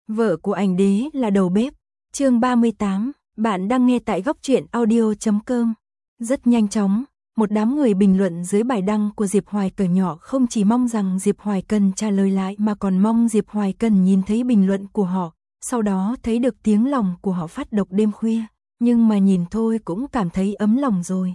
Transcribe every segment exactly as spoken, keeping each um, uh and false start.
Vợ của ảnh đế là đầu bếp. Chương ba mươi tám, bạn đang nghe tại góc truyện audio chấm com. Rất nhanh chóng, một đám người bình luận dưới bài đăng của Diệp Hoài cởi nhỏ không chỉ mong rằng Diệp Hoài cần trả lời lại mà còn mong Diệp Hoài cần nhìn thấy bình luận của họ, sau đó thấy được tiếng lòng của họ phát độc đêm khuya, nhưng mà nhìn thôi cũng cảm thấy ấm lòng rồi.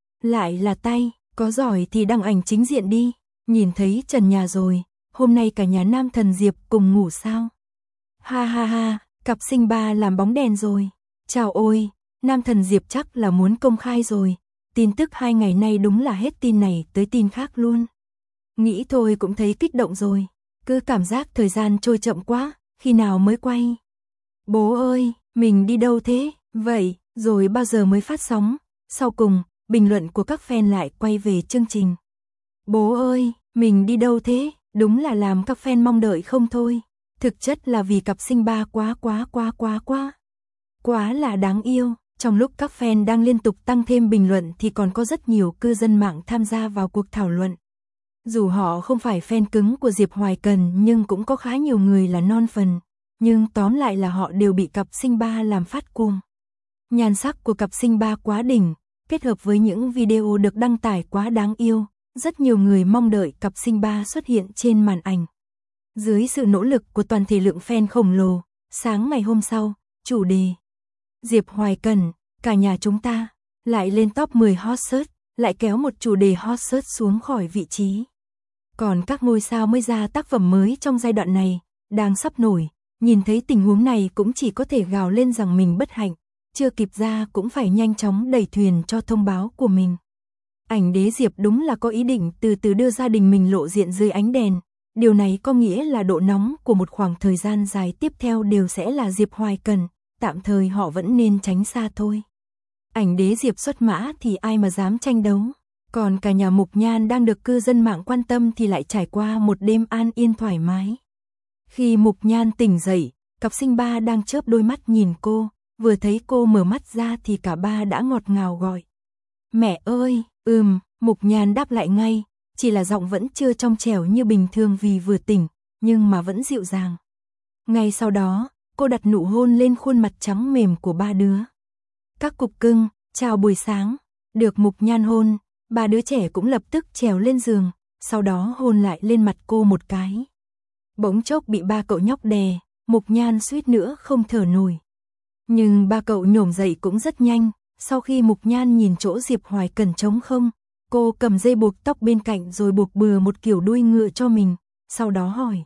Lại là tay, có giỏi thì đăng ảnh chính diện đi, nhìn thấy trần nhà rồi, hôm nay cả nhà Nam Thần Diệp cùng ngủ sao? Ha ha ha, cặp sinh ba làm bóng đèn rồi. Chào ôi, Nam Thần Diệp chắc là muốn công khai rồi. Tin tức hai ngày nay đúng là hết tin này tới tin khác luôn. Nghĩ thôi cũng thấy kích động rồi. Cứ cảm giác thời gian trôi chậm quá, khi nào mới quay? Bố ơi, mình đi đâu thế? Vậy, rồi bao giờ mới phát sóng? Sau cùng, bình luận của các fan lại quay về chương trình. Bố ơi, mình đi đâu thế? Đúng là làm các fan mong đợi không thôi. Thực chất là vì cặp sinh ba quá quá quá quá quá. Quá là đáng yêu. Trong lúc các fan đang liên tục tăng thêm bình luận thì còn có rất nhiều cư dân mạng tham gia vào cuộc thảo luận. Dù họ không phải fan cứng của Diệp Hoài Cần nhưng cũng có khá nhiều người là non phần. Nhưng tóm lại là họ đều bị cặp sinh ba làm phát cuồng. Nhan sắc của cặp sinh ba quá đỉnh, kết hợp với những video được đăng tải quá đáng yêu. Rất nhiều người mong đợi cặp sinh ba xuất hiện trên màn ảnh. Dưới sự nỗ lực của toàn thể lượng fan khổng lồ, sáng ngày hôm sau, chủ đề Diệp Hoài Cần, cả nhà chúng ta, lại lên top mười hot search, lại kéo một chủ đề hot search xuống khỏi vị trí. Còn các ngôi sao mới ra tác phẩm mới trong giai đoạn này, đang sắp nổi, nhìn thấy tình huống này cũng chỉ có thể gào lên rằng mình bất hạnh, chưa kịp ra cũng phải nhanh chóng đẩy thuyền cho thông báo của mình. Ảnh đế Diệp đúng là có ý định từ từ đưa gia đình mình lộ diện dưới ánh đèn. Điều này có nghĩa là độ nóng của một khoảng thời gian dài tiếp theo đều sẽ là Diệp Hoài Cần, tạm thời họ vẫn nên tránh xa thôi. Ảnh đế Diệp xuất mã thì ai mà dám tranh đấu, còn cả nhà Mục Nhan đang được cư dân mạng quan tâm thì lại trải qua một đêm an yên thoải mái. Khi Mục Nhan tỉnh dậy, cặp sinh ba đang chớp đôi mắt nhìn cô, vừa thấy cô mở mắt ra thì cả ba đã ngọt ngào gọi. Mẹ ơi, ừm, Mục Nhan đáp lại ngay. Chỉ là giọng vẫn chưa trong trẻo như bình thường vì vừa tỉnh, nhưng mà vẫn dịu dàng. Ngay sau đó, cô đặt nụ hôn lên khuôn mặt trắng mềm của ba đứa. Các cục cưng, chào buổi sáng, được Mục Nhan hôn, ba đứa trẻ cũng lập tức trèo lên giường, sau đó hôn lại lên mặt cô một cái. Bỗng chốc bị ba cậu nhóc đè, Mục Nhan suýt nữa không thở nổi. Nhưng ba cậu nhổm dậy cũng rất nhanh, sau khi Mục Nhan nhìn chỗ Diệp Hoài Cần trống không, cô cầm dây buộc tóc bên cạnh rồi buộc bừa một kiểu đuôi ngựa cho mình, sau đó hỏi.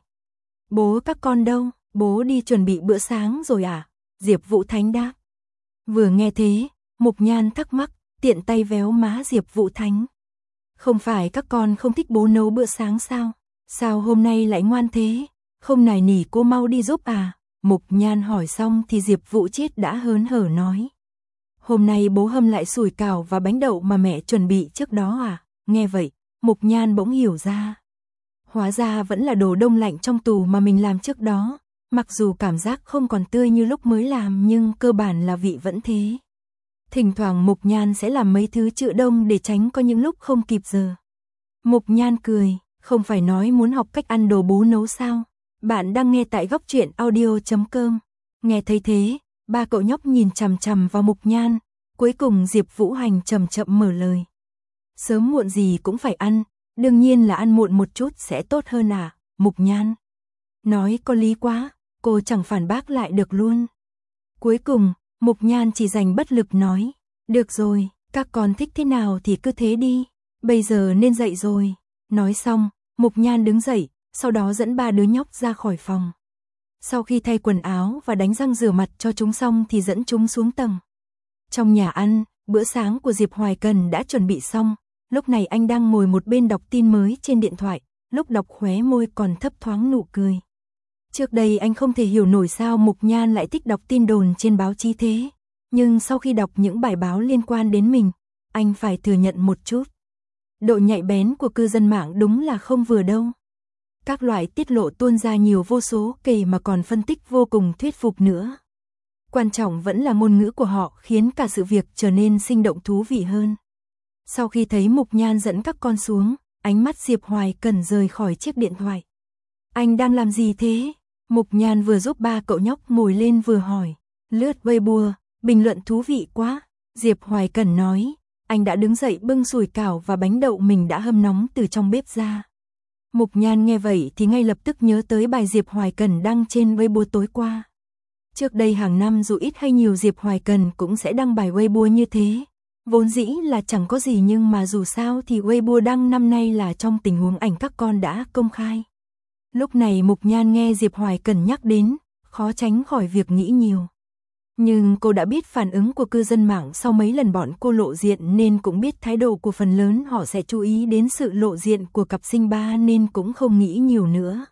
Bố các con đâu? Bố đi chuẩn bị bữa sáng rồi à? Diệp Vũ Thánh đáp. Vừa nghe thế, Mục Nhan thắc mắc, tiện tay véo má Diệp Vũ Thánh. Không phải các con không thích bố nấu bữa sáng sao? Sao hôm nay lại ngoan thế? Không nài nỉ cô mau đi giúp à? Mục Nhan hỏi xong thì Diệp Vũ Chiết đã hớn hở nói. Hôm nay bố hâm lại sủi cảo và bánh đậu mà mẹ chuẩn bị trước đó à? Nghe vậy, Mục Nhan bỗng hiểu ra. Hóa ra vẫn là đồ đông lạnh trong tủ mà mình làm trước đó. Mặc dù cảm giác không còn tươi như lúc mới làm nhưng cơ bản là vị vẫn thế. Thỉnh thoảng Mục Nhan sẽ làm mấy thứ trữ đông để tránh có những lúc không kịp giờ. Mục Nhan cười, không phải nói muốn học cách ăn đồ bố nấu sao? Bạn đang nghe tại góc truyện audio chấm com. Nghe thấy thế, ba cậu nhóc nhìn chằm chằm vào Mục Nhan, cuối cùng Diệp Vũ Hành chậm chậm mở lời. Sớm muộn gì cũng phải ăn, đương nhiên là ăn muộn một chút sẽ tốt hơn à, Mục Nhan. Nói có lý quá, cô chẳng phản bác lại được luôn. Cuối cùng, Mục Nhan chỉ dành bất lực nói, được rồi, các con thích thế nào thì cứ thế đi, bây giờ nên dậy rồi. Nói xong, Mục Nhan đứng dậy, sau đó dẫn ba đứa nhóc ra khỏi phòng. Sau khi thay quần áo và đánh răng rửa mặt cho chúng xong thì dẫn chúng xuống tầng. Trong nhà ăn, bữa sáng của Diệp Hoài Cần đã chuẩn bị xong, lúc này anh đang ngồi một bên đọc tin mới trên điện thoại, lúc đọc khóe môi còn thấp thoáng nụ cười. Trước đây anh không thể hiểu nổi sao Mục Nhan lại thích đọc tin đồn trên báo chí thế, nhưng sau khi đọc những bài báo liên quan đến mình, anh phải thừa nhận một chút. Độ nhạy bén của cư dân mạng đúng là không vừa đâu. Các loại tiết lộ tuôn ra nhiều vô số kể mà còn phân tích vô cùng thuyết phục nữa. Quan trọng vẫn là ngôn ngữ của họ khiến cả sự việc trở nên sinh động thú vị hơn. Sau khi thấy Mục Nhan dẫn các con xuống, ánh mắt Diệp Hoài Cần rời khỏi chiếc điện thoại. Anh đang làm gì thế? Mục Nhan vừa giúp ba cậu nhóc ngồi lên vừa hỏi. Lướt Weibo, bình luận thú vị quá. Diệp Hoài Cẩn nói. Anh đã đứng dậy bưng sủi cảo và bánh đậu mình đã hâm nóng từ trong bếp ra. Mục Nhan nghe vậy thì ngay lập tức nhớ tới bài Diệp Hoài Cẩn đăng trên Weibo tối qua. Trước đây hàng năm dù ít hay nhiều Diệp Hoài Cẩn cũng sẽ đăng bài Weibo như thế. Vốn dĩ là chẳng có gì nhưng mà dù sao thì Weibo đăng năm nay là trong tình huống ảnh các con đã công khai. Lúc này Mục Nhan nghe Diệp Hoài Cẩn nhắc đến, khó tránh khỏi việc nghĩ nhiều. Nhưng cô đã biết phản ứng của cư dân mạng sau mấy lần bọn cô lộ diện nên cũng biết thái độ của phần lớn họ sẽ chú ý đến sự lộ diện của cặp sinh ba nên cũng không nghĩ nhiều nữa.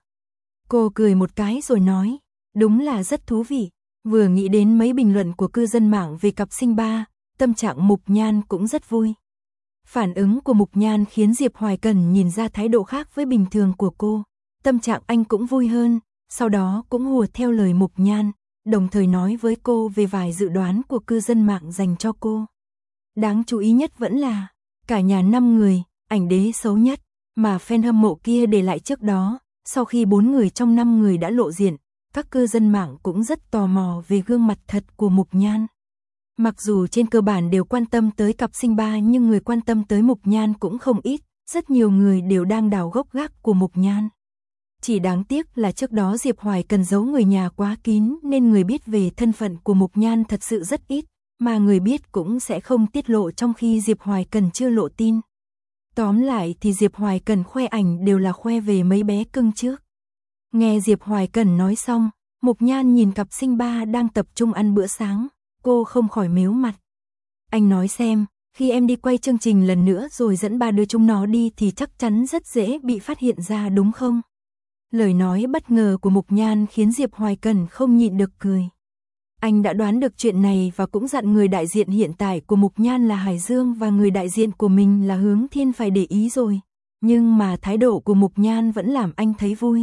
Cô cười một cái rồi nói, đúng là rất thú vị, vừa nghĩ đến mấy bình luận của cư dân mạng về cặp sinh ba, tâm trạng Mục Nhan cũng rất vui. Phản ứng của Mục Nhan khiến Diệp Hoài Cẩn nhìn ra thái độ khác với bình thường của cô, tâm trạng anh cũng vui hơn, sau đó cũng hùa theo lời Mục Nhan, đồng thời nói với cô về vài dự đoán của cư dân mạng dành cho cô. Đáng chú ý nhất vẫn là, cả nhà năm người, ảnh đế xấu nhất, mà fan hâm mộ kia để lại trước đó, sau khi bốn người trong năm người đã lộ diện, các cư dân mạng cũng rất tò mò về gương mặt thật của Mục Nhan. Mặc dù trên cơ bản đều quan tâm tới cặp sinh ba nhưng người quan tâm tới Mục Nhan cũng không ít, rất nhiều người đều đang đào gốc gác của Mục Nhan. Chỉ đáng tiếc là trước đó Diệp Hoài Cần giấu người nhà quá kín nên người biết về thân phận của Mục Nhan thật sự rất ít, mà người biết cũng sẽ không tiết lộ trong khi Diệp Hoài Cần chưa lộ tin. Tóm lại thì Diệp Hoài Cần khoe ảnh đều là khoe về mấy bé cưng trước. Nghe Diệp Hoài Cần nói xong, Mục Nhan nhìn cặp sinh ba đang tập trung ăn bữa sáng, cô không khỏi mếu mặt. Anh nói xem, khi em đi quay chương trình lần nữa rồi dẫn ba đứa chúng nó đi thì chắc chắn rất dễ bị phát hiện ra đúng không? Lời nói bất ngờ của Mục Nhan khiến Diệp Hoài Cần không nhịn được cười. Anh đã đoán được chuyện này và cũng dặn người đại diện hiện tại của Mục Nhan là Hải Dương và người đại diện của mình là Hướng Thiên phải để ý rồi. Nhưng mà thái độ của Mục Nhan vẫn làm anh thấy vui.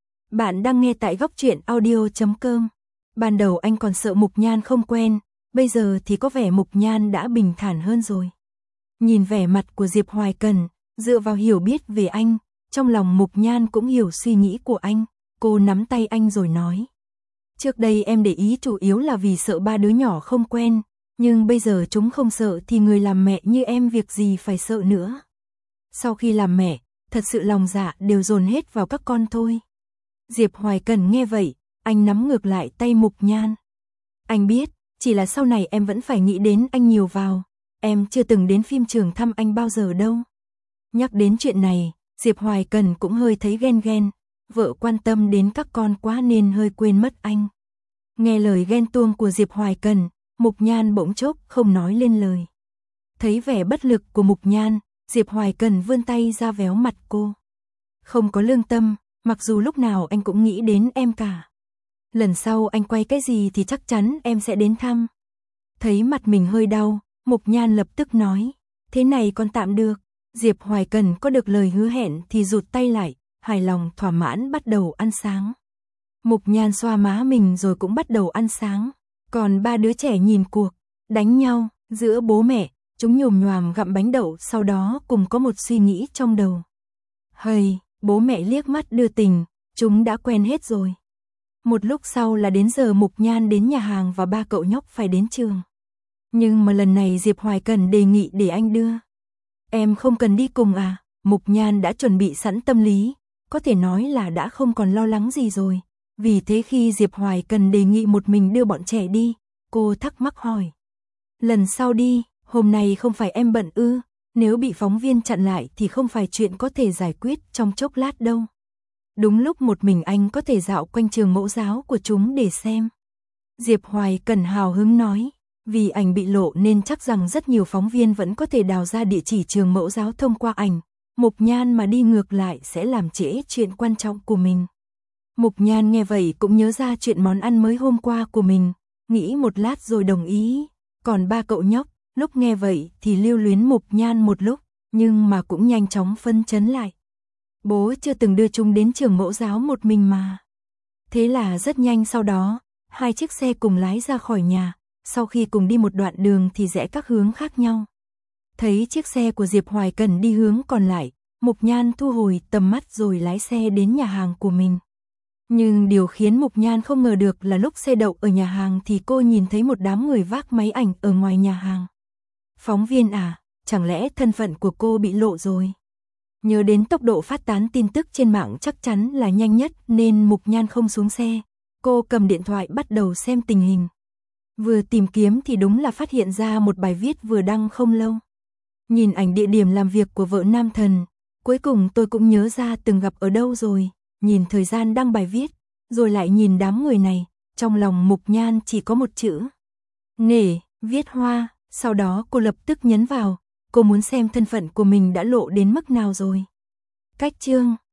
Bạn đang nghe tại góc truyện audio chấm com. Ban đầu anh còn sợ Mục Nhan không quen, bây giờ thì có vẻ Mục Nhan đã bình thản hơn rồi. Nhìn vẻ mặt của Diệp Hoài Cần, dựa vào hiểu biết về anh, trong lòng Mục Nhan cũng hiểu suy nghĩ của anh, cô nắm tay anh rồi nói. Trước đây em để ý chủ yếu là vì sợ ba đứa nhỏ không quen, nhưng bây giờ chúng không sợ thì người làm mẹ như em việc gì phải sợ nữa. Sau khi làm mẹ, thật sự lòng dạ đều dồn hết vào các con thôi. Diệp Hoài Cần nghe vậy, anh nắm ngược lại tay Mục Nhan. Anh biết, chỉ là sau này em vẫn phải nghĩ đến anh nhiều vào, em chưa từng đến phim trường thăm anh bao giờ đâu. Nhắc đến chuyện này, Diệp Hoài Cần cũng hơi thấy ghen ghen, vợ quan tâm đến các con quá nên hơi quên mất anh. Nghe lời ghen tuông của Diệp Hoài Cần, Mục Nhan bỗng chốc không nói lên lời. Thấy vẻ bất lực của Mục Nhan, Diệp Hoài Cần vươn tay ra véo mặt cô. Không có lương tâm, mặc dù lúc nào anh cũng nghĩ đến em cả. Lần sau anh quay cái gì thì chắc chắn em sẽ đến thăm. Thấy mặt mình hơi đau, Mục Nhan lập tức nói, thế này còn tạm được. Diệp Hoài Cần có được lời hứa hẹn thì rụt tay lại, hài lòng thỏa mãn bắt đầu ăn sáng. Mục Nhan xoa má mình rồi cũng bắt đầu ăn sáng. Còn ba đứa trẻ nhìn cuộc, đánh nhau, giữa bố mẹ, chúng nhồm nhoàm gặm bánh đậu sau đó cùng có một suy nghĩ trong đầu. Hây, bố mẹ liếc mắt đưa tình, chúng đã quen hết rồi. Một lúc sau là đến giờ Mục Nhan đến nhà hàng và ba cậu nhóc phải đến trường. Nhưng mà lần này Diệp Hoài Cần đề nghị để anh đưa. Em không cần đi cùng à? Mục Nhan đã chuẩn bị sẵn tâm lý, có thể nói là đã không còn lo lắng gì rồi. Vì thế khi Diệp Hoài Cần đề nghị một mình đưa bọn trẻ đi, cô thắc mắc hỏi. Lần sau đi, hôm nay không phải em bận ư, nếu bị phóng viên chặn lại thì không phải chuyện có thể giải quyết trong chốc lát đâu. Đúng lúc một mình anh có thể dạo quanh trường mẫu giáo của chúng để xem. Diệp Hoài Cần hào hứng nói. Vì ảnh bị lộ nên chắc rằng rất nhiều phóng viên vẫn có thể đào ra địa chỉ trường mẫu giáo thông qua ảnh. Mục Nhan mà đi ngược lại sẽ làm trễ chuyện quan trọng của mình. Mục Nhan nghe vậy cũng nhớ ra chuyện món ăn mới hôm qua của mình, nghĩ một lát rồi đồng ý. Còn ba cậu nhóc, lúc nghe vậy thì lưu luyến Mục Nhan một lúc, nhưng mà cũng nhanh chóng phân chấn lại. Bố chưa từng đưa chúng đến trường mẫu giáo một mình mà. Thế là rất nhanh sau đó, hai chiếc xe cùng lái ra khỏi nhà. Sau khi cùng đi một đoạn đường thì rẽ các hướng khác nhau. Thấy chiếc xe của Diệp Hoài Cần đi hướng còn lại, Mục Nhan thu hồi tầm mắt rồi lái xe đến nhà hàng của mình. Nhưng điều khiến Mục Nhan không ngờ được là lúc xe đậu ở nhà hàng thì cô nhìn thấy một đám người vác máy ảnh ở ngoài nhà hàng. Phóng viên à, chẳng lẽ thân phận của cô bị lộ rồi? Nhớ đến tốc độ phát tán tin tức trên mạng chắc chắn là nhanh nhất nên Mục Nhan không xuống xe. Cô cầm điện thoại bắt đầu xem tình hình. Vừa tìm kiếm thì đúng là phát hiện ra một bài viết vừa đăng không lâu. Nhìn ảnh địa điểm làm việc của vợ Nam Thần, cuối cùng tôi cũng nhớ ra từng gặp ở đâu rồi. Nhìn thời gian đăng bài viết, rồi lại nhìn đám người này, trong lòng Mục Nhan chỉ có một chữ. Nể, viết hoa, sau đó cô lập tức nhấn vào, cô muốn xem thân phận của mình đã lộ đến mức nào rồi. Cách chương